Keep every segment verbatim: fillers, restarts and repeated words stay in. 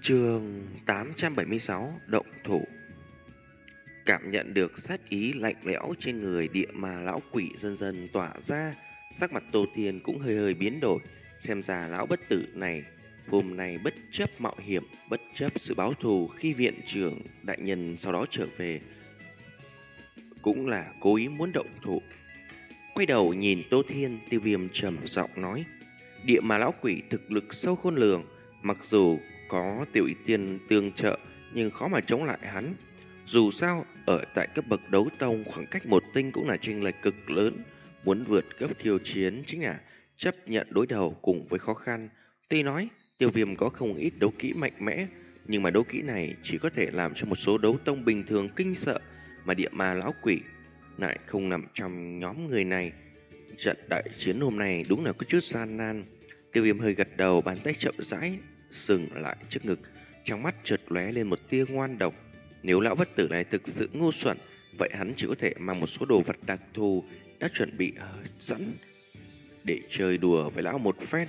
Chương tám trăm bảy mươi sáu Động thủ. Cảm nhận được sát ý lạnh lẽo trên người địa ma lão quỷ dần dần tỏa ra, sắc mặt Tô Thiên cũng hơi hơi biến đổi. Xem ra lão bất tử này hôm nay bất chấp mạo hiểm, bất chấp sự báo thù khi viện trưởng đại nhân sau đó trở về, cũng là cố ý muốn động thủ. Quay đầu nhìn Tô Thiên, Tiêu Viêm trầm giọng nói: địa ma lão quỷ thực lực sâu khôn lường, mặc dù có Tiểu Y Tiên tương trợ nhưng khó mà chống lại hắn. Dù sao, ở tại cấp bậc đấu tông, khoảng cách một tinh cũng là chênh lệch cực lớn. Muốn vượt cấp khiêu chiến chính là chấp nhận đối đầu cùng với khó khăn. Tuy nói Tiêu Viêm có không ít đấu kỹ mạnh mẽ, nhưng mà đấu kỹ này chỉ có thể làm cho một số đấu tông bình thường kinh sợ, mà địa ma lão quỷ lại không nằm trong nhóm người này. Trận đại chiến hôm nay đúng là có chút gian nan. Tiêu Viêm hơi gật đầu, bàn tay chậm rãi dừng lại trước ngực, trong mắt chợt lóe lên một tia ngoan độc. Nếu lão bất tử này thực sự ngu xuẩn, vậy hắn chỉ có thể mang một số đồ vật đặc thù đã chuẩn bị sẵn để chơi đùa với lão một phen.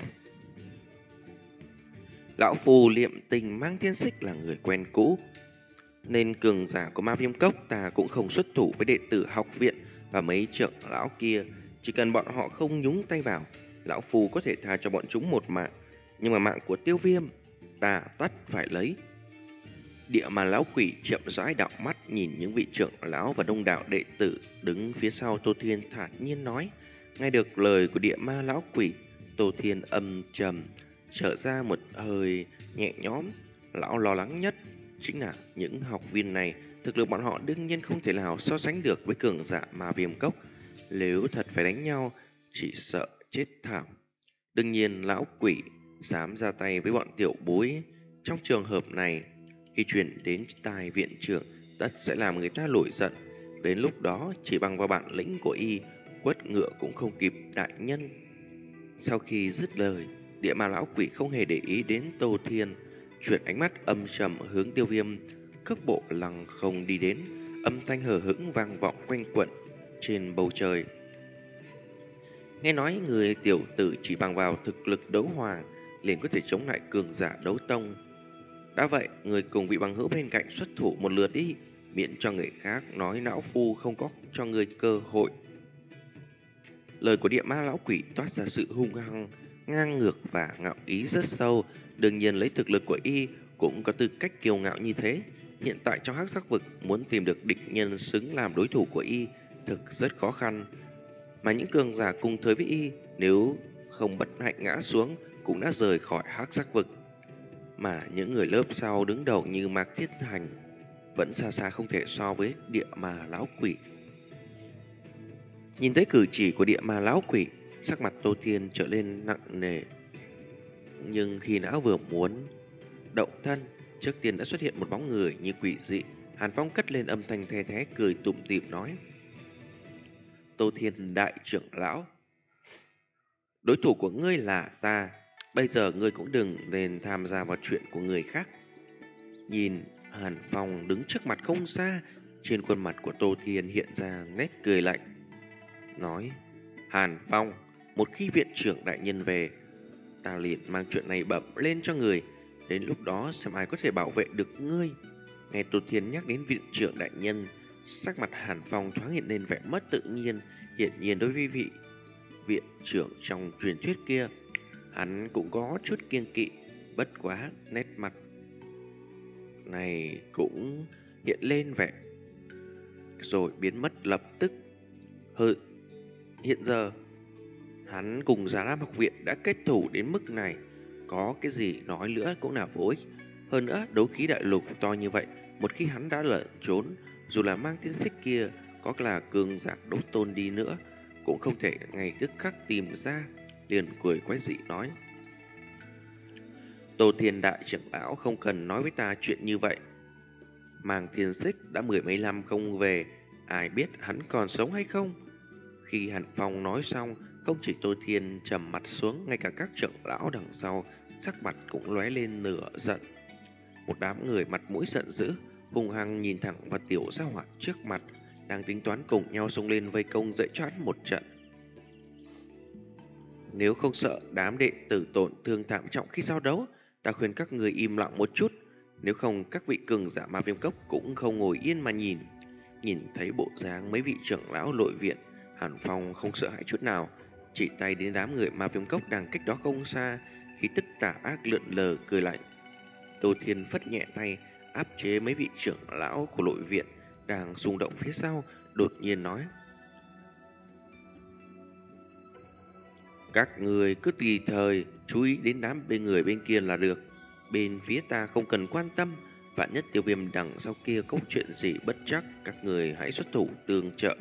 Lão phù Liệm Tình mang thiên xích là người quen cũ, nên cường giả của Ma Viêm Cốc ta cũng không xuất thủ với đệ tử học viện và mấy trưởng lão kia. Chỉ cần bọn họ không nhúng tay vào, lão phù có thể tha cho bọn chúng một mạng. Nhưng mà mạng của Tiêu Viêm ta tất phải lấy. Địa ma lão quỷ chậm rãi đảo mắt nhìn những vị trưởng lão và đông đảo đệ tử đứng phía sau Tô Thiên, thản nhiên nói. Nghe được lời của địa ma lão quỷ, Tô Thiên âm trầm trở ra một hơi nhẹ nhõm. Lão lo lắng nhất chính là những học viên này, thực lực bọn họ đương nhiên không thể nào so sánh được với cường giả Ma Viêm Cốc. Nếu thật phải đánh nhau, chỉ sợ chết thảm. Đương nhiên lão quỷ dám ra tay với bọn tiểu bối trong trường hợp này, khi chuyển đến tai viện trưởng, tất sẽ làm người ta nổi giận. Đến lúc đó chỉ bằng vào bản lĩnh của y, quất ngựa cũng không kịp đại nhân. Sau khi dứt lời, địa ma lão quỷ không hề để ý đến Tô Thiên, chuyển ánh mắt âm trầm hướng Tiêu Viêm, cước bộ lăng không đi đến, âm thanh hờ hững vang vọng quanh quẩn trên bầu trời. Nghe nói người tiểu tử chỉ bằng vào thực lực đấu hoàng liền có thể chống lại cường giả đấu tông. Đã vậy, người cùng vị bằng hữu bên cạnh xuất thủ một lượt đi, miễn cho người khác nói lão phu không có cho người cơ hội. Lời của địa ma lão quỷ toát ra sự hung hăng, ngang ngược và ngạo ý rất sâu. Đương nhiên lấy thực lực của y cũng có tư cách kiêu ngạo như thế. Hiện tại trong hắc sắc vực, muốn tìm được địch nhân xứng làm đối thủ của y thực rất khó khăn. Mà những cường giả cùng thời với y, nếu không bất hạnh ngã xuống, cũng đã rời khỏi hắc sắc vực. Mà những người lớp sau đứng đầu như Mạc Thiết Hành vẫn xa xa không thể so với địa ma lão quỷ. Nhìn thấy cử chỉ của địa ma lão quỷ, sắc mặt Tô Thiên trở lên nặng nề. Nhưng khi não vừa muốn động thân, trước tiên đã xuất hiện một bóng người như quỷ dị. Hàn Phong cất lên âm thanh the thé cười tủm tỉm nói: Tô Thiên đại trưởng lão, đối thủ của ngươi là ta. Bây giờ ngươi cũng đừng nên tham gia vào chuyện của người khác. Nhìn Hàn Phong đứng trước mặt không xa, trên khuôn mặt của Tô Thiên hiện ra nét cười lạnh, nói: Hàn Phong, một khi viện trưởng đại nhân về, ta liền mang chuyện này bẩm lên cho người. Đến lúc đó xem ai có thể bảo vệ được ngươi. Nghe Tô Thiên nhắc đến viện trưởng đại nhân, sắc mặt Hàn Phong thoáng hiện lên vẻ mất tự nhiên. Hiển nhiên đối với vị viện trưởng trong truyền thuyết kia, hắn cũng có chút kiêng kỵ. Bất quá nét mặt này cũng hiện lên vẻ rồi biến mất lập tức. Hừ, hiện giờ hắn cùng Già Lam học viện đã kết thủ đến mức này, có cái gì nói nữa cũng là vô ích. Hơn nữa đấu khí đại lục to như vậy, một khi hắn đã lẩn trốn, dù là mang thiên xích kia có là cường giả đấu tôn đi nữa, cũng không thể ngay tức khắc tìm ra. Liền cười quái dị nói: Tô Thiên đại trưởng lão không cần nói với ta chuyện như vậy. Mang thiên xích đã mười mấy năm không về, ai biết hắn còn sống hay không. Khi Hàn Phong nói xong, không chỉ Tô Thiên trầm mặt xuống, ngay cả các trưởng lão đằng sau sắc mặt cũng lóe lên nửa giận. Một đám người mặt mũi giận dữ, hung hăng nhìn thẳng vào tiểu gia hỏa trước mặt, đang tính toán cùng nhau xông lên vây công dạy cho hắn một trận. Nếu không sợ đám đệ tử tổn thương thảm trọng khi giao đấu, ta khuyên các người im lặng một chút. Nếu không, các vị cường giả Ma Viêm Cốc cũng không ngồi yên mà nhìn. Nhìn thấy bộ dáng mấy vị trưởng lão nội viện, Hàn Phong không sợ hãi chút nào, chỉ tay đến đám người Ma Viêm Cốc đang cách đó không xa, khí tức tà ác lượn lờ cười lạnh. Tô Thiên phất nhẹ tay, áp chế mấy vị trưởng lão của nội viện đang rung động phía sau, đột nhiên nói: các người cứ tùy thời chú ý đến đám bên người bên kia là được. Bên phía ta không cần quan tâm, vạn nhất Tiêu Viêm đằng sau kia có chuyện gì bất trắc, các người hãy xuất thủ tương trợ.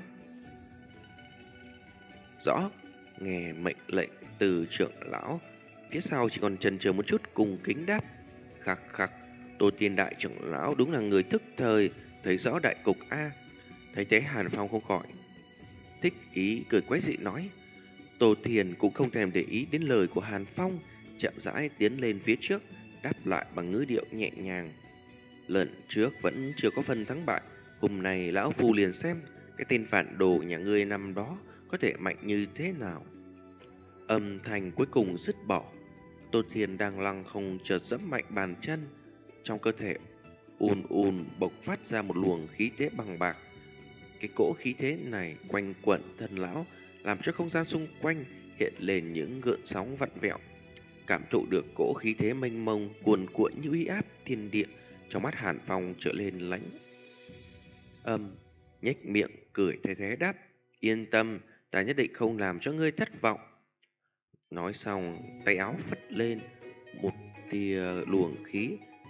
Rõ. Nghe mệnh lệnh từ trưởng lão, phía sau chỉ còn chần chờ một chút cùng kính đáp: khắc khắc, Tô Tiên đại trưởng lão đúng là người thức thời, thấy rõ đại cục a. Thấy thế Hàn Phong không khỏi thích ý cười quái dị nói. Tô Thiền cũng không thèm để ý đến lời của Hàn Phong, chậm rãi tiến lên phía trước, đáp lại bằng ngữ điệu nhẹ nhàng: lần trước vẫn chưa có phần thắng bại, hôm nay lão phu liền xem cái tên phản đồ nhà ngươi năm đó có thể mạnh như thế nào. Âm thanh cuối cùng dứt bỏ, Tô Thiền đang lăng không chợt giẫm mạnh bàn chân, trong cơ thể ùn ùn bộc phát ra một luồng khí thế bằng bạc. Cái cỗ khí thế này quanh quẩn thân lão, làm cho không gian xung quanh hiện lên những gợn sóng vặn vẹo. Cảm thụ được cỗ khí thế mênh mông cuồn cuộn như uy áp thiên địa, trong mắt Hàn Phong trở lên lãnh âm, nhếch miệng cười thế thế đáp: yên tâm, ta nhất định không làm cho ngươi thất vọng. Nói xong, tay áo phất lên, một tia luồng khí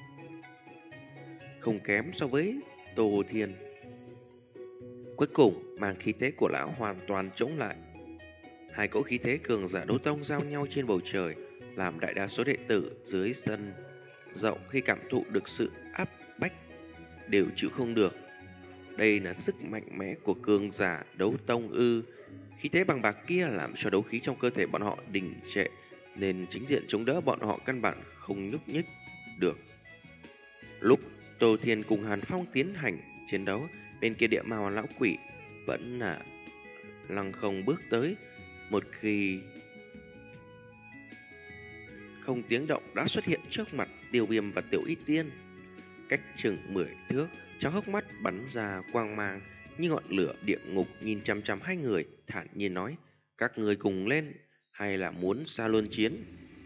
không kém so với Tô Thiên, cuối cùng mang khí thế của lão hoàn toàn chống lại. Hai cỗ khí thế cường giả đấu tông giao nhau trên bầu trời, làm đại đa số đệ tử dưới sân rộng khi cảm thụ được sự áp bách đều chịu không được. Đây là sức mạnh mẽ của cường giả đấu tông ư? Khí thế bằng bạc kia làm cho đấu khí trong cơ thể bọn họ đình trệ, nên chính diện chống đỡ bọn họ căn bản không nhúc nhích được. Lúc Tô Thiên cùng Hàn Phong tiến hành chiến đấu, bên kia địa màu lão quỷ vẫn là lăng không bước tới, một khi không tiếng động đã xuất hiện trước mặt Tiêu Viêm và Tiểu Y Tiên. Cách chừng mười thước, trong hốc mắt bắn ra quang mang như ngọn lửa địa ngục, nhìn chăm chăm hai người, thản nhiên nói: các người cùng lên hay là muốn xa luân chiến?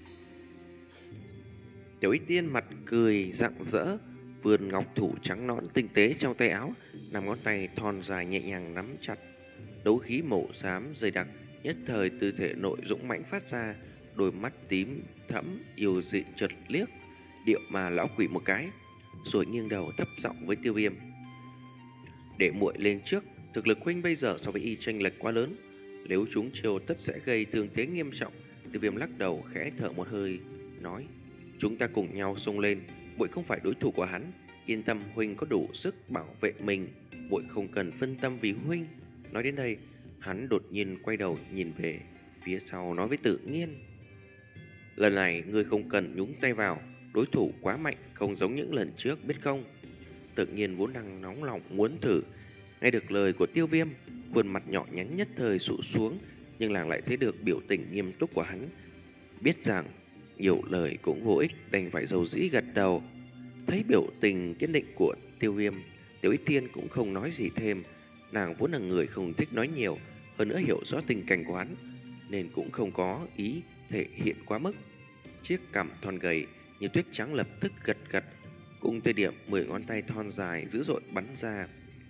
Tiểu Y Tiên mặt cười rạng rỡ, vươn ngọc thủ trắng nõn tinh tế trong tay áo, nằm ngón tay thon dài nhẹ nhàng nắm chặt. Đấu khí màu xám dày đặc nhất thời từ thể nội dũng mãnh phát ra, đôi mắt tím thẫm yêu dị chợt liếc điệu mà lão quỷ một cái, rồi nghiêng đầu thấp giọng với Tiêu Viêm: để muội lên trước, thực lực huynh bây giờ so với y chênh lệch quá lớn, nếu chúng chiêu tất sẽ gây thương thế nghiêm trọng. Tiêu Viêm lắc đầu khẽ thở một hơi, nói: chúng ta cùng nhau xông lên, muội không phải đối thủ của hắn, yên tâm, huynh có đủ sức bảo vệ mình, muội không cần phân tâm vì huynh. Nói đến đây, hắn đột nhiên quay đầu nhìn về phía sau, nói với Tự Nhiên: lần này ngươi không cần nhúng tay vào, đối thủ quá mạnh, không giống những lần trước, biết không? Tự Nhiên vốn đang nóng lòng muốn thử, nghe được lời của Tiêu Viêm, khuôn mặt nhỏ nhắn nhất thời sụ xuống, nhưng nàng lại thấy được biểu tình nghiêm túc của hắn, biết rằng nhiều lời cũng vô ích, đành phải dầu dĩ gật đầu. Thấy biểu tình kiên định của Tiêu Viêm, Tiểu Y Tiên cũng không nói gì thêm. Nàng vốn là người không thích nói nhiều, hơn nữa hiểu rõ tình cảnh của hắn, nên cũng không có ý thể hiện quá mức. Chiếc cằm thon gầy như tuyết trắng lập tức gật gật, cùng thời điểm mười ngón tay thon dài dữ dội bắn ra.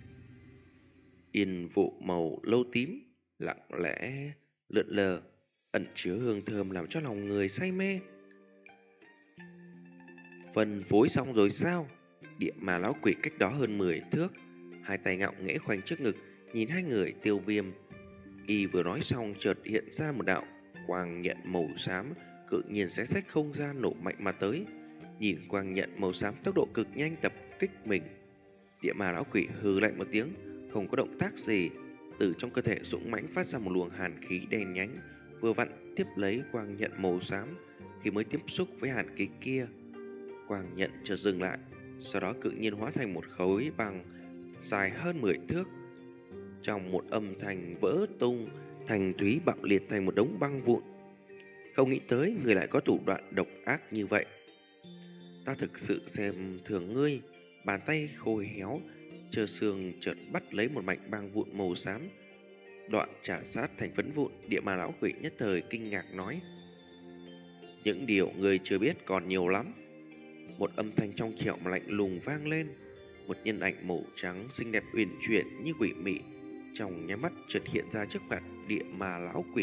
Yên vụ màu lâu tím lặng lẽ lượn lờ, ẩn chứa hương thơm làm cho lòng người say mê. Phân phối xong rồi sao? Địa mà lão quỷ cách đó hơn mười thước, hai tay ngạo nghễ khoanh trước ngực, nhìn hai người Tiêu Viêm. Y vừa nói xong, chợt hiện ra một đạo quang nhận màu xám, cự nhiên xé rách không gian nổ mạnh mà tới. Nhìn quang nhận màu xám tốc độ cực nhanh tập kích mình, địa mà lão quỷ hừ lạnh một tiếng, không có động tác gì, từ trong cơ thể dũng mãnh phát ra một luồng hàn khí đen nhánh, vừa vặn tiếp lấy quang nhận màu xám. Khi mới tiếp xúc với hàn khí kia, quang nhận chợt dừng lại, sau đó cự nhiên hóa thành một khối băng dài hơn mười thước. Trong một âm thanh vỡ tung, thành thúy bạo liệt thành một đống băng vụn. Không nghĩ tới người lại có thủ đoạn độc ác như vậy. ta thực sự xem thường ngươi. Bàn tay khô héo, trơ xương chợt bắt lấy một mảnh băng vụn màu xám, đoạn trả sát thành phấn vụn. Địa ma lão quỷ nhất thời kinh ngạc nói: những điều ngươi chưa biết còn nhiều lắm. Một âm thanh trong trẻo mà lạnh lùng vang lên. Một nhân ảnh màu trắng xinh đẹp uyển chuyển như quỷ mị trong nháy mắt chợt hiện ra trước mặt địa ma lão quỷ.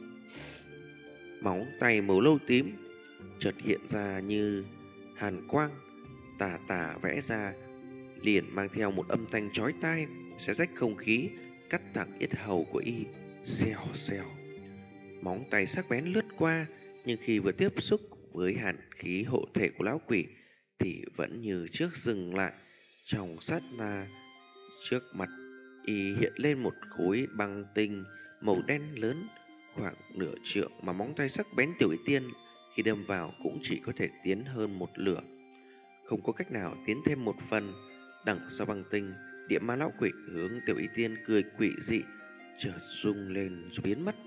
Móng tay màu lâu tím chợt hiện ra như hàn quang, tà tà vẽ ra, liền mang theo một âm thanh chói tai, xé rách không khí, cắt thẳng yết hầu của y. Xèo xèo, móng tay sắc bén lướt qua, nhưng khi vừa tiếp xúc với hàn khí hộ thể của lão quỷ thì vẫn như trước dừng lại. Trong sát na, trước mặt y hiện lên một khối băng tinh màu đen lớn, khoảng nửa trượng, mà móng tay sắc bén Tiểu Y Tiên khi đâm vào cũng chỉ có thể tiến hơn một lửa, không có cách nào tiến thêm một phần. Đằng sau băng tinh, địa ma lão quỷ hướng Tiểu Y Tiên cười quỷ dị, chợt rung lên rồi biến mất.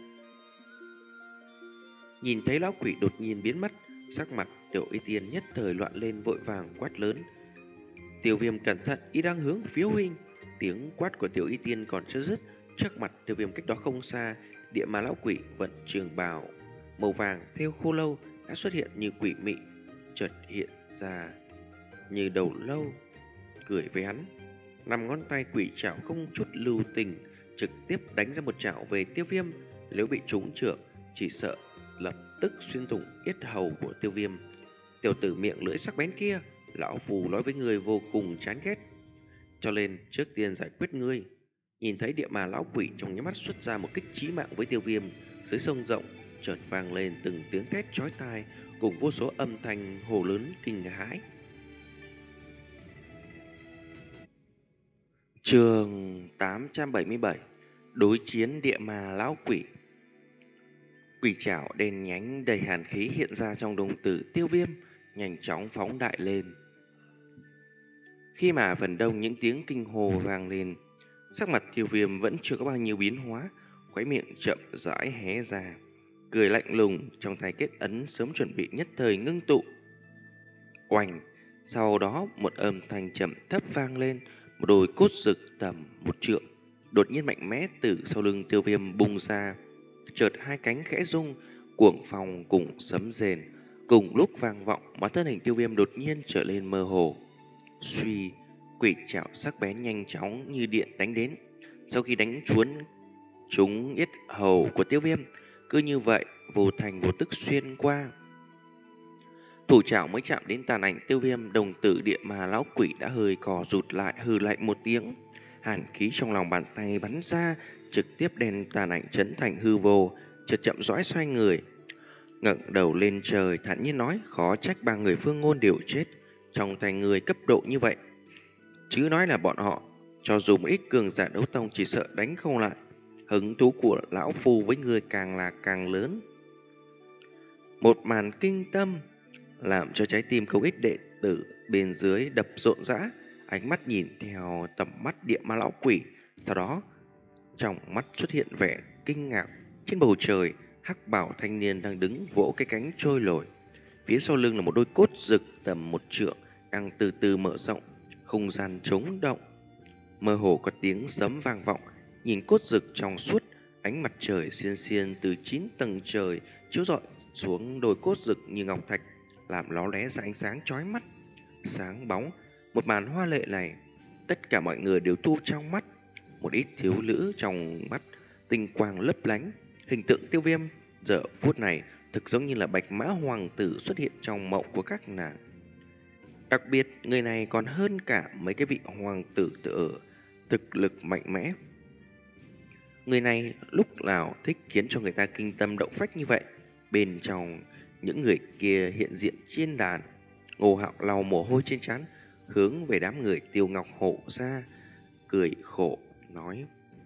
Nhìn thấy lão quỷ đột nhiên biến mất, sắc mặt Tiểu Y Tiên nhất thời loạn lên, vội vàng quát lớn: Tiêu Viêm cẩn thận, y đang hướng phía huynh. Tiếng quát của Tiểu Y Tiên còn chưa dứt, trước mặt Tiêu Viêm cách đó không xa, địa ma lão quỷ vận trường bào màu vàng theo khô lâu đã xuất hiện như quỷ mị, chợt hiện ra như đầu lâu, cười với hắn. Năm ngón tay quỷ trảo không chút lưu tình, trực tiếp đánh ra một trảo về Tiêu Viêm. Nếu bị trúng trượng, chỉ sợ lập tức xuyên thủng yết hầu của Tiêu Viêm. Tiểu tử miệng lưỡi sắc bén kia, lão phù nói với người vô cùng chán ghét, cho nên trước tiên giải quyết ngươi. Nhìn thấy địa ma lão quỷ trong nháy mắt xuất ra một kích chí mạng với Tiêu Viêm, dưới sông rộng chợt vang lên từng tiếng thét chói tai cùng vô số âm thanh hô lớn kinh hãi. Chương tám trăm bảy mươi bảy: Đối chiến địa ma lão quỷ. Quỷ trảo đen nhánh đầy hàn khí hiện ra trong đồng tử Tiêu Viêm, nhanh chóng phóng đại lên. Khi mà phần đông những tiếng kinh hô vang lên, sắc mặt Tiêu Viêm vẫn chưa có bao nhiêu biến hóa, khóe miệng chậm rãi hé ra, cười lạnh lùng, trong tay kết ấn sớm chuẩn bị nhất thời ngưng tụ. Oanh! Sau đó một âm thanh trầm thấp vang lên, một đôi cốt rực tầm một trượng đột nhiên mạnh mẽ từ sau lưng Tiêu Viêm bung ra, chợt hai cánh khẽ rung, cuồng phong cùng sấm rền cùng lúc vang vọng, mà thân hình Tiêu Viêm đột nhiên trở lên mơ hồ. Suy, quỷ trảo sắc bén nhanh chóng như điện đánh đến. Sau khi đánh chuốn trúng yết hầu của Tiêu Viêm, cứ như vậy vô thành vô tức xuyên qua. Thủ trảo mới chạm đến tàn ảnh Tiêu Viêm, đồng tử địa ma lão quỷ đã hơi cò rụt lại, hừ lạnh một tiếng. Hàn khí trong lòng bàn tay bắn ra, trực tiếp đem tàn ảnh chấn thành hư vô, chợt chậm rãi xoay người, ngẩng đầu lên trời thản nhiên nói: khó trách ba người Phương Ngôn đều chết trong tay người cấp độ như vậy, chứ nói là bọn họ cho dù một ít cường giả đấu tông chỉ sợ đánh không lại. Hứng thú của lão phu với người càng là càng lớn. Một màn kinh tâm làm cho trái tim không ít đệ tử bên dưới đập rộn rã, ánh mắt nhìn theo tầm mắt địa ma lão quỷ. Sau đó trong mắt xuất hiện vẻ kinh ngạc. Trên bầu trời, hắc bảo thanh niên đang đứng vỗ cái cánh trôi nổi, phía sau lưng là một đôi cốt rực tầm một trượng đang từ từ mở rộng, không gian trống động, mơ hồ có tiếng sấm vang vọng. Nhìn cốt rực trong suốt, ánh mặt trời xiên xiên từ chín tầng trời chiếu rọi xuống đôi cốt rực như ngọc thạch, làm ló lé ra ánh sáng chói mắt, sáng bóng. Một màn hoa lệ này, tất cả mọi người đều thu trong mắt. Một ít thiếu nữ trong mắt tinh quang lấp lánh. Hình tượng Tiêu Viêm giờ phút này thực giống như là bạch mã hoàng tử xuất hiện trong mộng của các nàng. Đặc biệt, người này còn hơn cả mấy cái vị hoàng tử tự thực lực mạnh mẽ. Người này lúc nào thích khiến cho người ta kinh tâm động phách như vậy. Bên trong những người kia hiện diện trên đàn, Ngô Hạo lau mồ hôi trên trán, hướng về đám người Tiêu Ngọc hộ ra, cười khổ nói.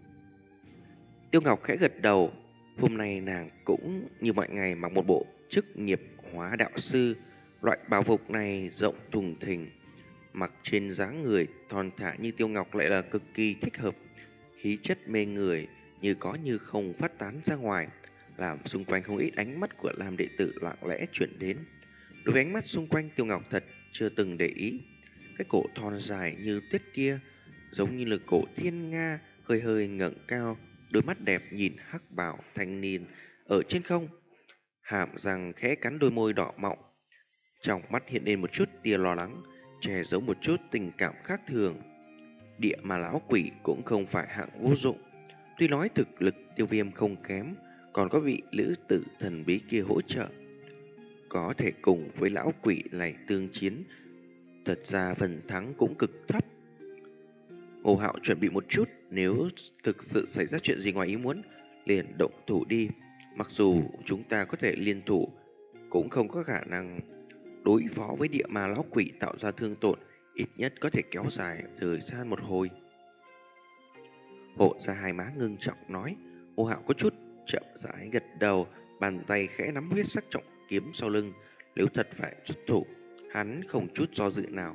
Tiêu Ngọc khẽ gật đầu. Hôm nay nàng cũng như mọi ngày mặc một bộ chức nghiệp hóa đạo sư. Loại bảo phục này rộng thùng thình, mặc trên dáng người thon thả như Tiêu Ngọc lại là cực kỳ thích hợp. Khí chất mê người như có như không phát tán ra ngoài, làm xung quanh không ít ánh mắt của Lam đệ tử lặng lẽ chuyển đến. Đối với ánh mắt xung quanh, Tiêu Ngọc thật chưa từng để ý. Cái cổ thon dài như tuyết kia giống như là cổ thiên nga hơi hơi ngẩng cao, đôi mắt đẹp nhìn hắc bảo thanh niên ở trên không, hàm răng khẽ cắn đôi môi đỏ mọng, trong mắt hiện lên một chút tia lo lắng, che giấu một chút tình cảm khác thường. Địa mà lão quỷ cũng không phải hạng vô dụng, tuy nói thực lực Tiêu Viêm không kém, còn có vị lữ tử thần bí kia hỗ trợ, có thể cùng với lão quỷ này tương chiến. Thật ra phần thắng cũng cực thấp. Ngô Hạo chuẩn bị một chút, nếu thực sự xảy ra chuyện gì ngoài ý muốn, liền động thủ đi. Mặc dù chúng ta có thể liên thủ, cũng không có khả năng đối phó với địa ma lão quỷ tạo ra thương tổn, ít nhất có thể kéo dài thời gian một hồi. Hộ ra hai má ngưng trọng nói. Ngô Hạo có chút chậm rãi gật đầu, bàn tay khẽ nắm huyết sắc trọng kiếm sau lưng. Nếu thật phải xuất thủ, hắn không chút do dự nào.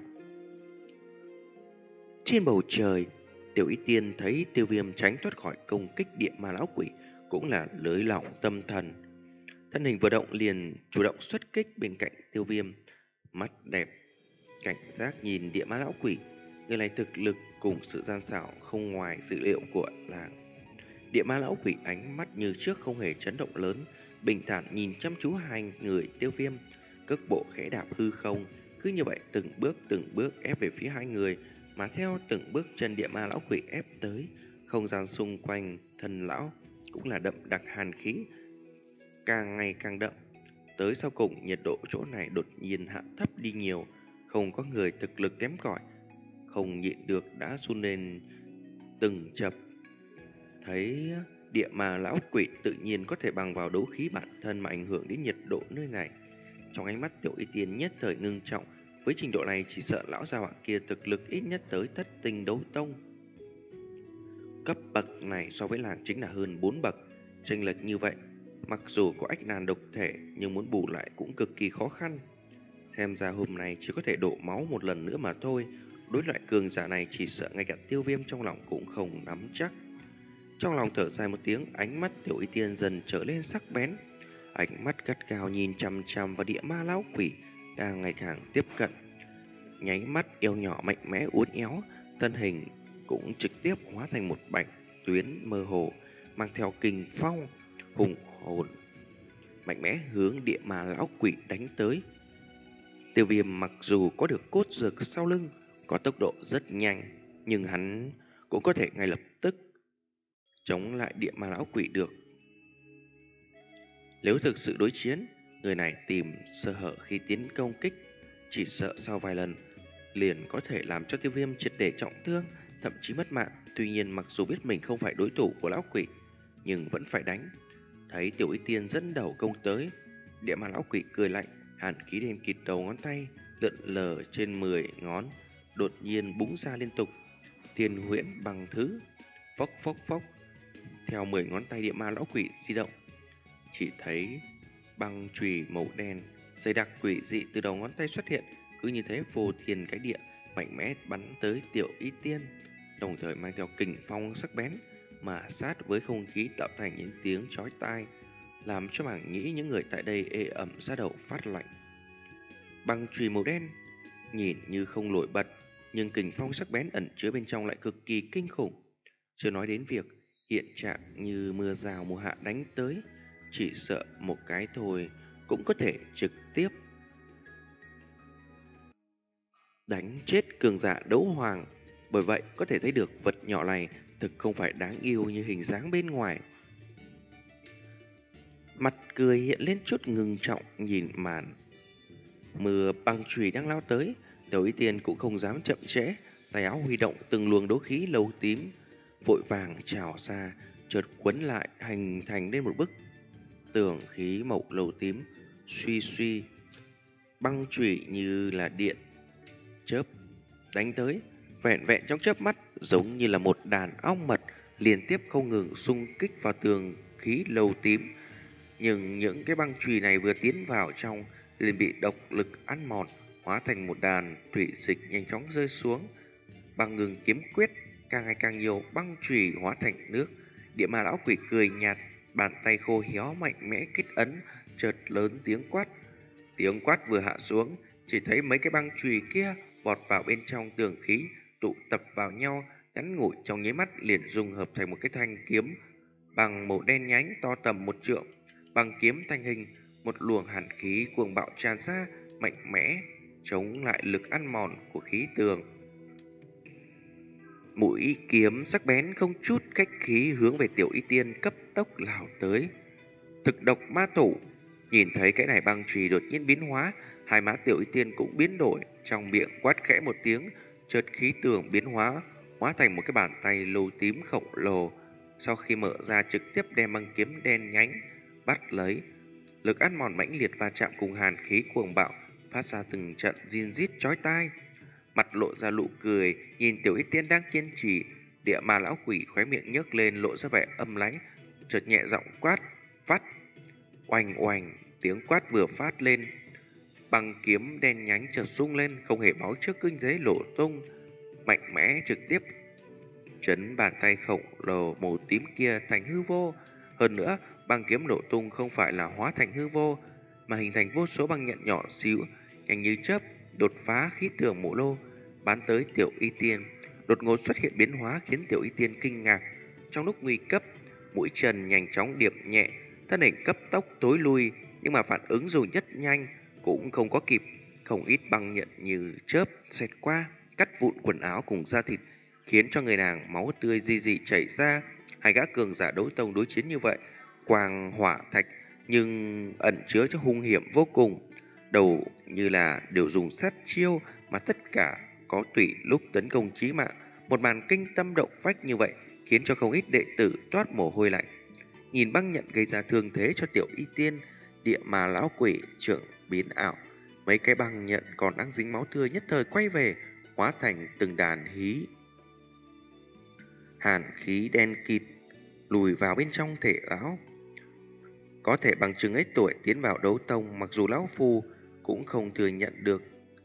Trên bầu trời, Tiểu Y Tiên thấy Tiêu Viêm tránh thoát khỏi công kích địa ma lão quỷ, cũng là lưới lỏng tâm thần. Thân hình vừa động liền chủ động xuất kích bên cạnh Tiêu Viêm, mắt đẹp cảnh giác nhìn địa ma lão quỷ. Người này thực lực cùng sự gian xảo không ngoài dự liệu của làng. Địa ma lão quỷ ánh mắt như trước không hề chấn động lớn, bình thản nhìn chăm chú hai người Tiêu Viêm, cước bộ khẽ đạp hư không, cứ như vậy từng bước từng bước ép về phía hai người. Mà theo từng bước chân địa ma lão quỷ ép tới, không gian xung quanh thân lão cũng là đậm đặc hàn khí, càng ngày càng đậm. Tới sau cùng, nhiệt độ chỗ này đột nhiên hạ thấp đi nhiều, không có người thực lực kém cỏi không nhịn được đã run lên từng chập. Thấy địa ma lão quỷ tự nhiên có thể bằng vào đấu khí bản thân mà ảnh hưởng đến nhiệt độ nơi này, trong ánh mắt Tiểu Y Tiên nhất thời ngưng trọng. Với trình độ này chỉ sợ lão gia hỏa kia thực lực ít nhất tới thất tinh đấu tông. Cấp bậc này so với làng chính là hơn bốn bậc, chênh lệch như vậy, mặc dù có ách nan độc thể nhưng muốn bù lại cũng cực kỳ khó khăn. Xem ra hôm nay chỉ có thể đổ máu một lần nữa mà thôi. Đối loại cường giả này chỉ sợ ngay cả Tiêu Viêm trong lòng cũng không nắm chắc. Trong lòng thở dài một tiếng, ánh mắt Tiểu Y Tiên dần trở lên sắc bén, ánh mắt gắt gao nhìn chằm chằm vào địa ma lão quỷ đang ngày càng tiếp cận. Nháy mắt, eo nhỏ mạnh mẽ uốn éo, thân hình cũng trực tiếp hóa thành một bạch tuyến mơ hồ, mang theo kình phong hùng hồn, mạnh mẽ hướng địa ma lão quỷ đánh tới. Tiêu Viêm mặc dù có được cốt dược sau lưng, có tốc độ rất nhanh, nhưng hắn cũng có thể ngay lập tức chống lại địa ma lão quỷ được. Nếu thực sự đối chiến, người này tìm sơ hở khi tiến công kích, chỉ sợ sau vài lần liền có thể làm cho Tiêu Viêm triệt để trọng thương, thậm chí mất mạng. Tuy nhiên mặc dù biết mình không phải đối thủ của lão quỷ, nhưng vẫn phải đánh. Thấy Tiểu Y Tiên dẫn đầu công tới, địa ma lão quỷ cười lạnh, hàn khí đen kịt đầu ngón tay lượn lờ trên mười ngón, đột nhiên búng ra liên tục. Thiên huyễn bằng thứ, phốc phốc phốc. Theo mười ngón tay địa ma lão quỷ di động, chỉ thấy băng chùy màu đen dày đặc quỷ dị từ đầu ngón tay xuất hiện, cứ như thế vô thiên cái địa, mạnh mẽ bắn tới Tiểu Y Tiên, đồng thời mang theo kình phong sắc bén mà sát với không khí, tạo thành những tiếng chói tai, làm cho mảng nghĩ những người tại đây ê ẩm ra đầu phát lạnh. Băng chùy màu đen nhìn như không nổi bật, nhưng kình phong sắc bén ẩn chứa bên trong lại cực kỳ kinh khủng. Chưa nói đến việc hiện trạng như mưa rào mùa hạ đánh tới, chỉ sợ một cái thôi cũng có thể trực tiếp đánh chết cường giả đấu hoàng. Bởi vậy có thể thấy được vật nhỏ này thực không phải đáng yêu như hình dáng bên ngoài. Mặt cười hiện lên chút ngưng trọng nhìn màn mưa băng chùy đang lao tới. Tiểu Y Tiên cũng không dám chậm trễ, tay áo huy động từng luồng đấu khí lâu tím vội vàng trào ra, chợt quấn lại hình thành nên một bức tường khí màu lâu tím. Suy suy, băng chùy như là điện chớp đánh tới, vẹn vẹn trong chớp mắt, giống như là một đàn ong mật liên tiếp không ngừng xung kích vào tường khí lâu tím. Nhưng những cái băng chùy này vừa tiến vào trong liền bị độc lực ăn mòn, hóa thành một đàn thủy dịch nhanh chóng rơi xuống. Băng ngừng kiếm quyết, càng ngày càng nhiều băng chùy hóa thành nước. Địa ma lão quỷ cười nhạt, bàn tay khô héo mạnh mẽ kết ấn, chợt lớn tiếng quát: Tiếng quát vừa hạ xuống, chỉ thấy mấy cái băng chùy kia vọt vào bên trong tường khí, tụ tập vào nhau, ngắn ngủi trong nháy mắt liền dung hợp thành một cái thanh kiếm bằng màu đen nhánh to tầm một trượng. Bằng kiếm thành hình, một luồng hàn khí cuồng bạo tràn ra, mạnh mẽ chống lại lực ăn mòn của khí tường. Mũi kiếm sắc bén không chút khách khí hướng về Tiểu Y Tiên cấp tốc lao tới. Thực độc ma thủ. Nhìn thấy cái này băng chùy đột nhiên biến hóa, hai má Tiểu Y Tiên cũng biến đổi, trong miệng quát khẽ một tiếng, chợt khí tường biến hóa, hóa thành một cái bàn tay lô tím khổng lồ. Sau khi mở ra trực tiếp đem băng kiếm đen nhánh bắt lấy. Lực ăn mòn mãnh liệt va chạm cùng hàn khí cuồng bạo, phát ra từng trận rin rít chói tai. Mặt lộ ra nụ cười, nhìn Tiểu Y Tiên đang kiên trì, Địa Ma lão quỷ khóe miệng nhếch lên lộ ra vẻ âm lãnh, chợt nhẹ giọng quát, "Phát!" Oanh oanh, tiếng quát vừa phát lên, băng kiếm đen nhánh chợt rung lên, không hề báo trước kinh thế nổ tung, mạnh mẽ trực tiếp chấn bàn tay khổng lồ màu tím kia thành hư vô. Hơn nữa, băng kiếm nổ tung không phải là hóa thành hư vô, mà hình thành vô số băng nhận nhỏ xíu, nhanh như chớp, đột phá khí tường mộ lô, bắn tới Tiểu Y Tiên. Đột ngột xuất hiện biến hóa khiến Tiểu Y Tiên kinh ngạc. Trong lúc nguy cấp, mũi chân nhanh chóng điệp nhẹ, thân hình cấp tốc tối lui, nhưng mà phản ứng dù nhất nhanh cũng không có kịp. Không ít băng nhận như chớp xẹt qua, cắt vụn quần áo cùng da thịt, khiến cho người nàng máu tươi di dị chảy ra. Hai gã cường giả đấu tông đối chiến như vậy, quang hỏa thạch nhưng ẩn chứa cho hung hiểm vô cùng. Đầu như là đều dùng sát chiêu mà tất cả có tùy lúc tấn công chí mạng. Một màn kinh tâm động phách như vậy khiến cho không ít đệ tử toát mồ hôi lạnh. Nhìn băng nhận gây ra thương thế cho Tiểu Y Tiên, Địa Ma lão quỷ trưởng biến ảo, mấy cái băng nhận còn đang dính máu tươi nhất thời quay về, hóa thành từng đàn hí hàn khí đen kịt lùi vào bên trong thể lão. Có thể bằng chứng ấy tuổi tiến vào đấu tông, mặc dù lão phu cũng không thừa nhận được,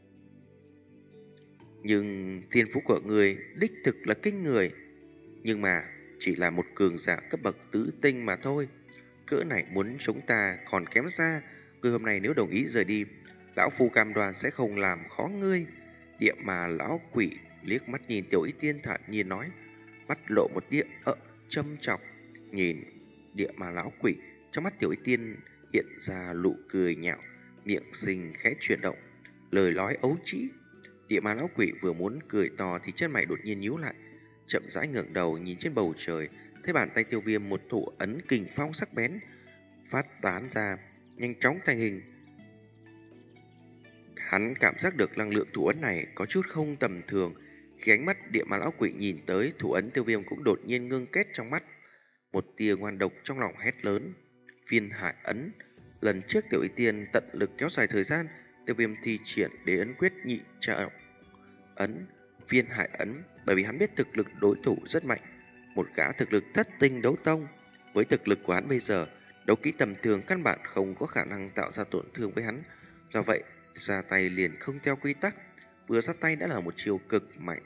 nhưng thiên phú của người đích thực là kinh người. Nhưng mà chỉ là một cường giả cấp bậc tứ tinh mà thôi, cỡ này muốn chúng ta còn kém xa. Người hôm nay nếu đồng ý rời đi, lão phu cam đoan sẽ không làm khó ngươi. Địa Ma lão quỷ liếc mắt nhìn Tiểu Y Tiên thản nhiên nói, mắt lộ một địa ợ châm chọc. Nhìn Địa Ma lão quỷ, trong mắt Tiểu Y Tiên hiện ra nụ cười nhạo, miệng xinh khẽ chuyển động, lời nói ấu trĩ. Địa Ma lão quỷ vừa muốn cười to thì chân mày đột nhiên nhíu lại, chậm rãi ngẩng đầu nhìn trên bầu trời, thấy bàn tay Tiêu Viêm một thủ ấn kình phong sắc bén phát tán ra, nhanh chóng thành hình. Hắn cảm giác được năng lượng thủ ấn này có chút không tầm thường. Khi ánh mắt Địa Ma lão quỷ nhìn tới, thủ ấn Tiêu Viêm cũng đột nhiên ngưng kết trong mắt. Một tia ngoan độc trong lòng hét lớn, Phiên Hải ấn. Lần trước Tiểu Y Tiên tận lực kéo dài thời gian, Tiêu Viêm thi triển để ấn quyết nhị trọng ấn Phiên Hải ấn, bởi vì hắn biết thực lực đối thủ rất mạnh, một gã thực lực thất tinh đấu tông. Với thực lực của hắn bây giờ, đấu kỹ tầm thường căn bản không có khả năng tạo ra tổn thương với hắn. Do vậy, ra tay liền không theo quy tắc, vừa ra tay đã là một chiêu cực mạnh.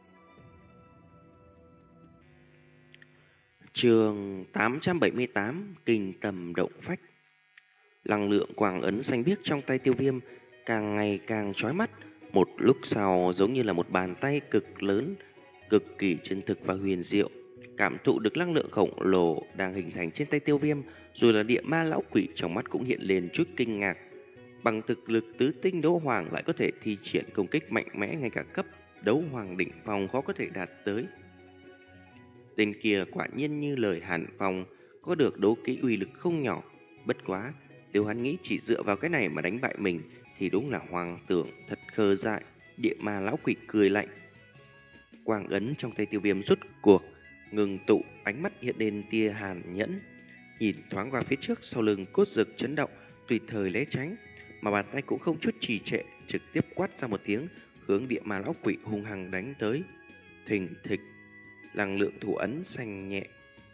Chương tám trăm bảy mươi tám, Kinh Tâm Động Phách. Năng lượng quang ấn xanh biếc trong tay Tiêu Viêm càng ngày càng chói mắt. Một lúc sau giống như là một bàn tay cực lớn, cực kỳ chân thực và huyền diệu. Cảm thụ được năng lượng khổng lồ đang hình thành trên tay Tiêu Viêm, rồi là Địa Ma lão quỷ trong mắt cũng hiện lên chút kinh ngạc. Bằng thực lực tứ tinh đấu hoàng lại có thể thi triển công kích mạnh mẽ, ngay cả cấp đấu hoàng đỉnh phong khó có thể đạt tới. Tên kia quả nhiên như lời Hàn Phong, có được đấu kỹ uy lực không nhỏ. Bất quá, nếu hắn nghĩ chỉ dựa vào cái này mà đánh bại mình thì đúng là hoang tưởng thật khờ dại. Địa Ma lão quỷ cười lạnh. Quang ấn trong tay Tiêu Viêm rút cuộc ngừng tụ, ánh mắt hiện lên tia hàn nhẫn, nhìn thoáng qua phía trước, sau lưng cốt rực chấn động, tùy thời né tránh, mà bàn tay cũng không chút trì trệ, trực tiếp quát ra một tiếng, hướng Địa Ma lão quỷ hung hăng đánh tới. Thình thịch, năng lượng thủ ấn xanh nhẹ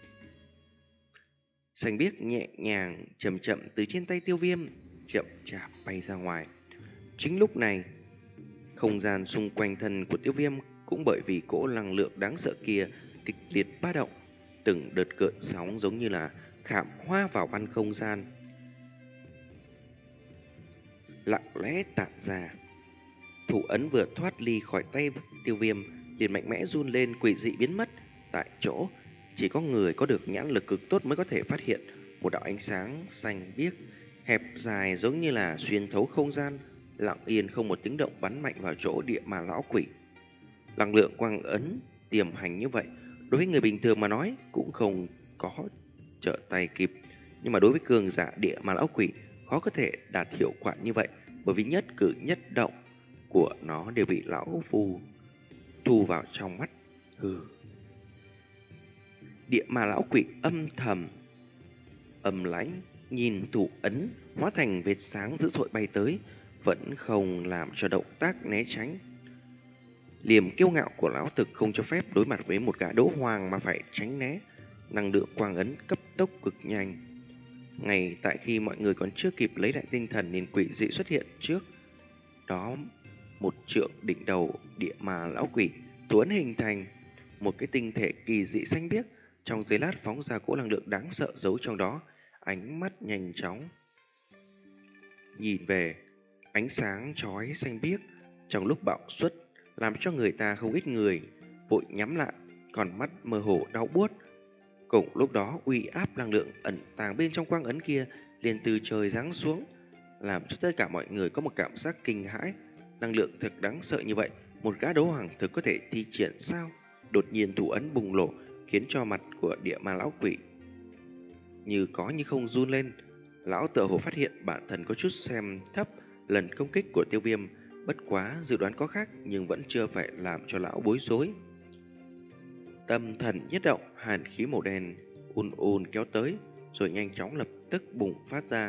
xanh biếc nhẹ nhàng chậm chậm từ trên tay Tiêu Viêm chậm chạp bay ra ngoài. Chính lúc này, không gian xung quanh thân của Tiêu Viêm cũng bởi vì cỗ năng lượng đáng sợ kia kịch liệt ba động, từng đợt gợn sóng giống như là khảm hoa vào văn không gian. lặng lẽ tản ra. Thủ ấn vừa thoát ly khỏi tay Tiêu Viêm liền mạnh mẽ run lên, quỷ dị biến mất tại chỗ. Chỉ có người có được nhãn lực cực tốt mới có thể phát hiện một đạo ánh sáng xanh biếc hẹp dài giống như là xuyên thấu không gian, lặng yên không một tiếng động bắn mạnh vào chỗ địa ma lão quỷ. Năng lượng quang ấn tiềm hành như vậy, đối với người bình thường mà nói cũng không có trở tay kịp, nhưng mà đối với cường giả địa ma lão quỷ khó có thể đạt hiệu quả như vậy, bởi vì nhất cử nhất động của nó đều bị lão phù thu vào trong mắt. Hừ. Địa ma lão quỷ âm thầm âm lãnh nhìn thủ ấn hóa thành vệt sáng dữ dội bay tới, vẫn không làm cho động tác né tránh. Liềm kiêu ngạo của lão thực không cho phép đối mặt với một gã đấu hoàng mà phải tránh né. Năng lượng quang ấn cấp tốc cực nhanh. Ngay tại khi mọi người còn chưa kịp lấy lại tinh thần nên quỷ dị xuất hiện trước đó một trượng đỉnh đầu địa ma lão quỷ, thủ ấn hình thành một cái tinh thể kỳ dị xanh biếc, trong giây lát phóng ra cỗ năng lượng đáng sợ giấu trong đó. Ánh mắt nhanh chóng nhìn về, ánh sáng chói xanh biếc trong lúc bạo xuất làm cho người ta không ít người vội nhắm lại, còn mắt mơ hồ đau buốt. Cùng lúc đó, uy áp năng lượng ẩn tàng bên trong quang ấn kia liền từ trời giáng xuống, làm cho tất cả mọi người có một cảm giác kinh hãi. Năng lượng thực đáng sợ như vậy, một gã đấu hoàng thực có thể thi triển sao? Đột nhiên thủ ấn bùng nổ, khiến cho mặt của địa ma lão quỷ như có như không run lên. Lão tựa hồ phát hiện bản thân có chút xem thấp lần công kích của Tiêu Viêm, bất quá dự đoán có khác nhưng vẫn chưa phải làm cho lão bối rối. Tâm thần nhất động, hàn khí màu đen ùn ùn kéo tới, rồi nhanh chóng lập tức bùng phát ra.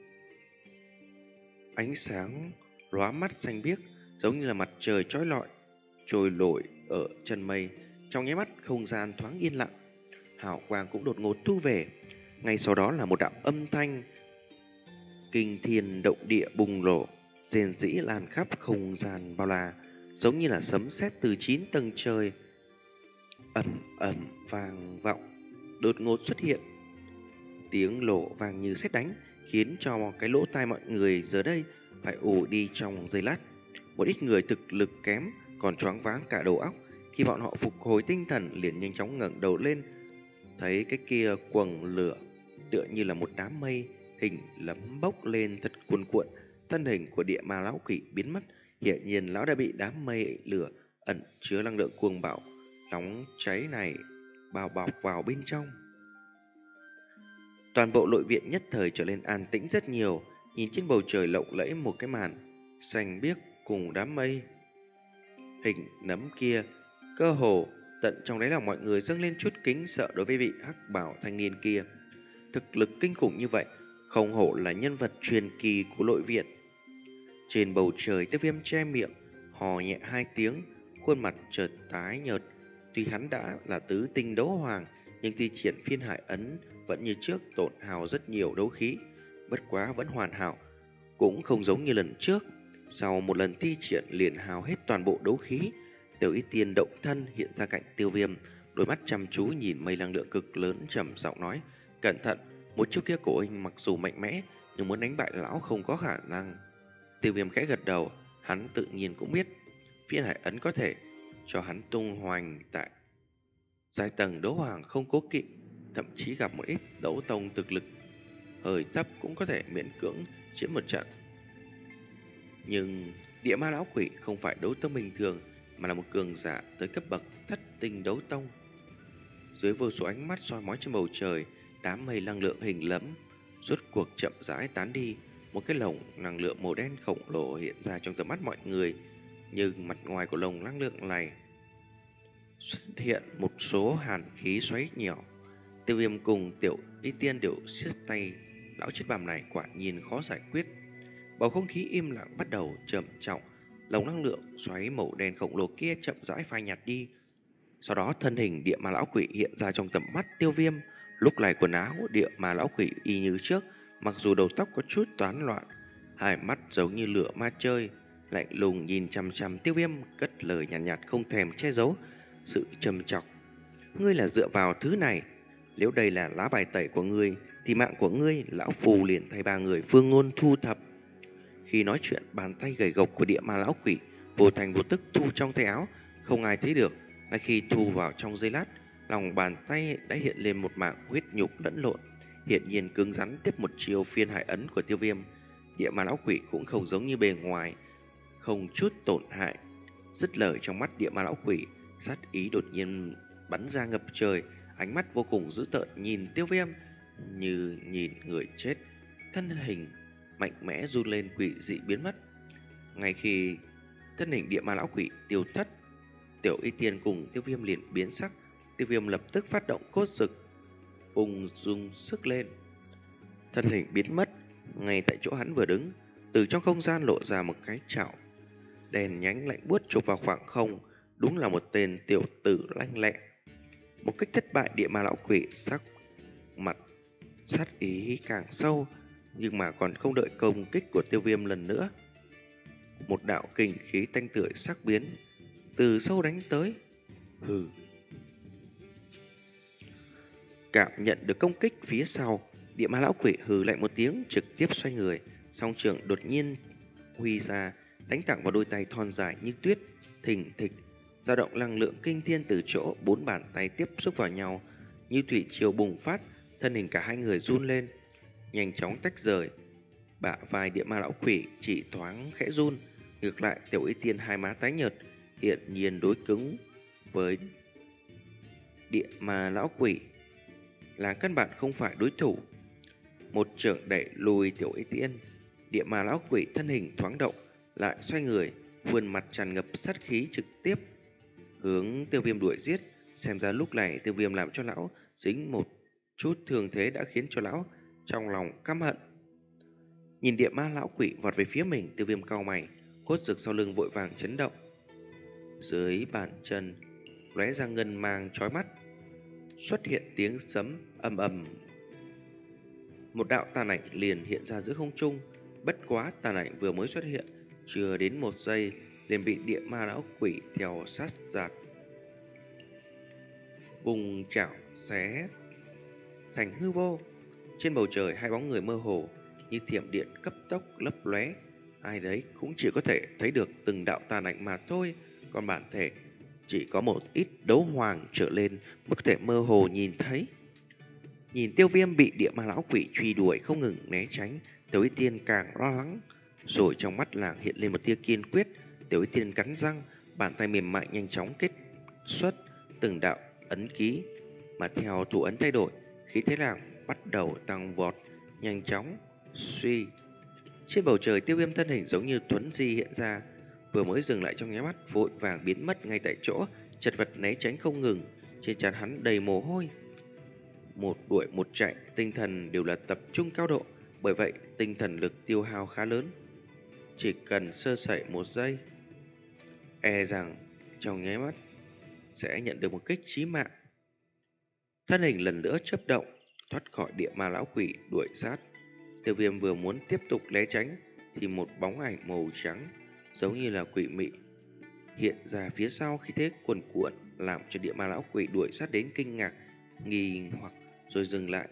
Ánh sáng lóa mắt xanh biếc giống như là mặt trời chói lọi trôi nổi ở chân mây. Trong nháy mắt không gian thoáng yên lặng, hào quang cũng đột ngột thu về. Ngay sau đó là một đạo âm thanh kinh thiên động địa bùng nổ, rền rĩ lan khắp không gian bao la, giống như là sấm sét từ chín tầng trời ầm ầm vang vọng, đột ngột xuất hiện. Tiếng nổ vang như sét đánh, khiến cho cái lỗ tai mọi người giờ đây phải ù đi trong giây lát. Một ít người thực lực kém còn choáng váng cả đầu óc, khi bọn họ phục hồi tinh thần liền nhanh chóng ngẩng đầu lên, thấy cái kia quầng lửa tựa như là một đám mây hình lấm bốc lên thật cuồn cuộn. Thân hình của địa ma lão quỷ biến mất, hiển nhiên lão đã bị đám mây lửa ẩn chứa năng lượng cuồng bạo nóng cháy này bao bọc vào bên trong. Toàn bộ nội viện nhất thời trở nên an tĩnh rất nhiều. Nhìn trên bầu trời lộng lẫy một cái màn xanh biếc cùng đám mây hình nấm kia, cơ hồ tận trong đáy lòng mọi người dâng lên chút kính sợ đối với vị hắc bảo thanh niên kia. Thực lực kinh khủng như vậy, không hổ là nhân vật truyền kỳ của nội viện. Trên bầu trời, Tiêu Viêm che miệng hò nhẹ hai tiếng, khuôn mặt chợt tái nhợt. Tuy hắn đã là tứ tinh đấu hoàng, nhưng thi triển phiên hải ấn vẫn như trước tổn hao rất nhiều đấu khí, bất quá vẫn hoàn hảo, cũng không giống như lần trước. Sau một lần thi triển liền hao hết toàn bộ đấu khí. Tiểu Y Tiên động thân hiện ra cạnh Tiêu Viêm, đôi mắt chăm chú nhìn mây năng lượng cực lớn, trầm giọng nói: "Cẩn thận, một chiêu kia của anh mặc dù mạnh mẽ, nhưng muốn đánh bại lão không có khả năng." Tiêu Viêm khẽ gật đầu, hắn tự nhiên cũng biết phiên hải ấn có thể cho hắn tung hoành tại giai tầng đấu hoàng không cố kỵ, thậm chí gặp một ít đấu tông thực lực hơi thấp cũng có thể miễn cưỡng chiếm một trận. Nhưng địa ma lão quỷ không phải đấu tông bình thường, mà là một cường giả tới cấp bậc thất tinh đấu tông. Dưới vô số ánh mắt soi mói trên bầu trời, đám mây năng lượng hình lẫm rốt cuộc chậm rãi tán đi. Một cái lồng năng lượng màu đen khổng lồ hiện ra trong tầm mắt mọi người, nhưng mặt ngoài của lồng năng lượng này xuất hiện một số hàn khí xoáy nhỏ. Tiêu Viêm cùng Tiểu Y Tiên đều siết tay, lão chết bằm này quả nhiên khó giải quyết. Bầu không khí im lặng bắt đầu trầm trọng. Lồng năng lượng xoáy màu đen khổng lồ kia chậm rãi phai nhạt đi. Sau đó thân hình địa ma lão quỷ hiện ra trong tầm mắt Tiêu Viêm. Lúc này quần áo địa ma lão quỷ y như trước, mặc dù đầu tóc có chút toán loạn, hai mắt giống như lửa ma chơi, lạnh lùng nhìn chằm chằm Tiêu Viêm, cất lời nhàn nhạt, nhạt không thèm che giấu sự trầm trọng: "Ngươi là dựa vào thứ này, nếu đây là lá bài tẩy của ngươi thì mạng của ngươi lão phù liền thay ba người phương ngôn thu thập." Khi nói chuyện, bàn tay gầy gộc của địa ma lão quỷ vô thành vô tức thu trong tay áo, không ai thấy được. Ngay khi thu vào trong giây lát, lòng bàn tay đã hiện lên một mảng huyết nhục lẫn lộn, hiển nhiên cứng rắn tiếp một chiêu phiên hải ấn của Tiêu Viêm. Địa ma lão quỷ cũng không giống như bề ngoài, không chút tổn hại. Dứt lời, trong mắt địa ma lão quỷ, sát ý đột nhiên bắn ra ngập trời, ánh mắt vô cùng dữ tợn nhìn Tiêu Viêm như nhìn người chết. Thân hình mạnh mẽ run lên, quỷ dị biến mất. Ngay khi thân hình địa ma lão quỷ tiêu thất, Tiểu Y Tiên cùng Tiêu Viêm liền biến sắc. Tiêu Viêm lập tức phát động cốt dực, ung dung sức lên. Thân hình biến mất, ngay tại chỗ hắn vừa đứng, từ trong không gian lộ ra một cái chảo đèn nhánh lạnh buốt chụp vào khoảng không. Đúng là một tên tiểu tử lanh lẹ. Một cách thất bại, địa ma lão quỷ sắc mặt sát ý càng sâu, nhưng mà còn không đợi công kích của Tiêu Viêm lần nữa, một đạo kình khí tanh tưởi sắc biến từ sâu đánh tới. Hừ. Cảm nhận được công kích phía sau, địa ma lão quỷ hừ lạnh một tiếng, trực tiếp xoay người, song trường đột nhiên huy ra, đánh thẳng vào đôi tay thon dài như tuyết, thình thịch, dao động năng lượng kinh thiên từ chỗ bốn bàn tay tiếp xúc vào nhau, như thủy triều bùng phát. Thân hình cả hai người run lên, nhanh chóng tách rời. Bả vai địa ma lão quỷ chỉ thoáng khẽ run, ngược lại Tiểu Y Tiên hai má tái nhợt, hiển nhiên đối cứng với địa ma lão quỷ là căn bản không phải đối thủ. Một chưởng đẩy lùi Tiểu Y Tiên, địa ma lão quỷ thân hình thoáng động, lại xoay người, vươn mặt tràn ngập sát khí trực tiếp hướng Tiêu Viêm đuổi giết. Xem ra lúc này Tiêu Viêm làm cho lão dính một chút thương thế đã khiến cho lão trong lòng căm hận. Nhìn địa ma lão quỷ vọt về phía mình, Tiêu Viêm cau mày, cốt dực sau lưng vội vàng chấn động. Dưới bàn chân lóe ra ngân mang chói mắt, xuất hiện tiếng sấm ầm ầm. Một đạo tàn ảnh liền hiện ra giữa không trung. Bất quá tàn ảnh vừa mới xuất hiện, chưa đến một giây liền bị địa ma lão quỷ theo sát giạt, bùng chảo xé thành hư vô. Trên bầu trời, hai bóng người mơ hồ như thiểm điện cấp tốc lấp lóe, ai đấy cũng chỉ có thể thấy được từng đạo tàn ảnh mà thôi, còn bản thể chỉ có một ít đấu hoàng trở lên mới có thể mơ hồ nhìn thấy. Nhìn Tiêu Viêm bị địa ma lão quỷ truy đuổi không ngừng né tránh, Tiểu Y Tiên càng lo lắng, rồi trong mắt nàng hiện lên một tia kiên quyết. Tiểu Y Tiên cắn răng, bàn tay mềm mại nhanh chóng kết xuất từng đạo ấn ký, mà theo thủ ấn thay đổi, khí thế nàng bắt đầu tăng vọt nhanh chóng. Suy, trên bầu trời Tiêu Viêm thân hình giống như thuấn di hiện ra, vừa mới dừng lại trong nháy mắt vội vàng biến mất ngay tại chỗ, chật vật né tránh không ngừng, trên trán hắn đầy mồ hôi. Một đuổi một chạy, tinh thần đều là tập trung cao độ, bởi vậy tinh thần lực tiêu hao khá lớn. Chỉ cần sơ sẩy một giây, e rằng trong nháy mắt sẽ nhận được một kích chí mạng. Thân hình lần nữa chớp động, thoát khỏi địa ma lão quỷ đuổi sát. Tiêu Viêm vừa muốn tiếp tục né tránh thì một bóng ảnh màu trắng giống như là quỷ mị hiện ra phía sau, khí thế cuồn cuộn làm cho địa ma lão quỷ đuổi sát đến kinh ngạc, nghi hoặc rồi dừng lại.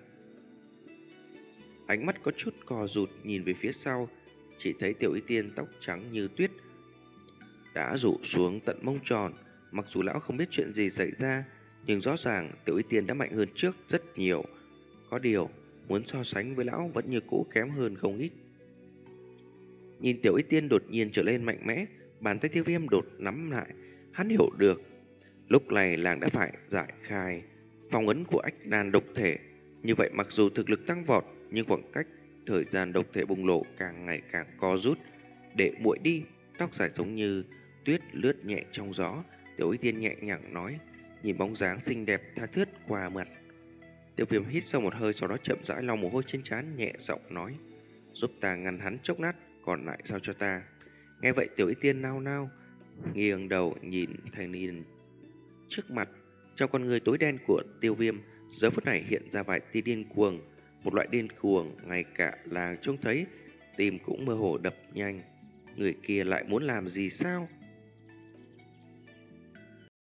Ánh mắt có chút cò rụt nhìn về phía sau, chỉ thấy Tiểu Y Tiên tóc trắng như tuyết đã rủ xuống tận mông tròn. Mặc dù lão không biết chuyện gì xảy ra, nhưng rõ ràng Tiểu Y Tiên đã mạnh hơn trước rất nhiều. Có điều muốn so sánh với lão vẫn như cũ kém hơn không ít. Nhìn Tiểu Y Tiên đột nhiên trở lên mạnh mẽ, bàn tay Tiêu Viêm đột nắm lại. Hắn hiểu được lúc này làng đã phải giải khai phong ấn của ách nan độc thể. Như vậy mặc dù thực lực tăng vọt, nhưng khoảng cách thời gian độc thể bùng nổ càng ngày càng co rút, để muội đi. Tóc dài giống như tuyết lướt nhẹ trong gió, Tiểu Y Tiên nhẹ nhàng nói, nhìn bóng dáng xinh đẹp tha thướt qua mặt. Tiêu Viêm hít sâu một hơi, sau đó chậm rãi lau mồ hôi trên trán, nhẹ giọng nói, giúp ta ngăn hắn chốc lát, còn lại giao cho ta. Nghe vậy Tiểu Y Tiên nao nao nghiêng đầu nhìn thanh niên trước mặt. Trong con người tối đen của Tiêu Viêm giờ phút này hiện ra vài tia điên cuồng, một loại điên cuồng ngay cả làng trông thấy tim cũng mơ hồ đập nhanh. Người kia lại muốn làm gì sao?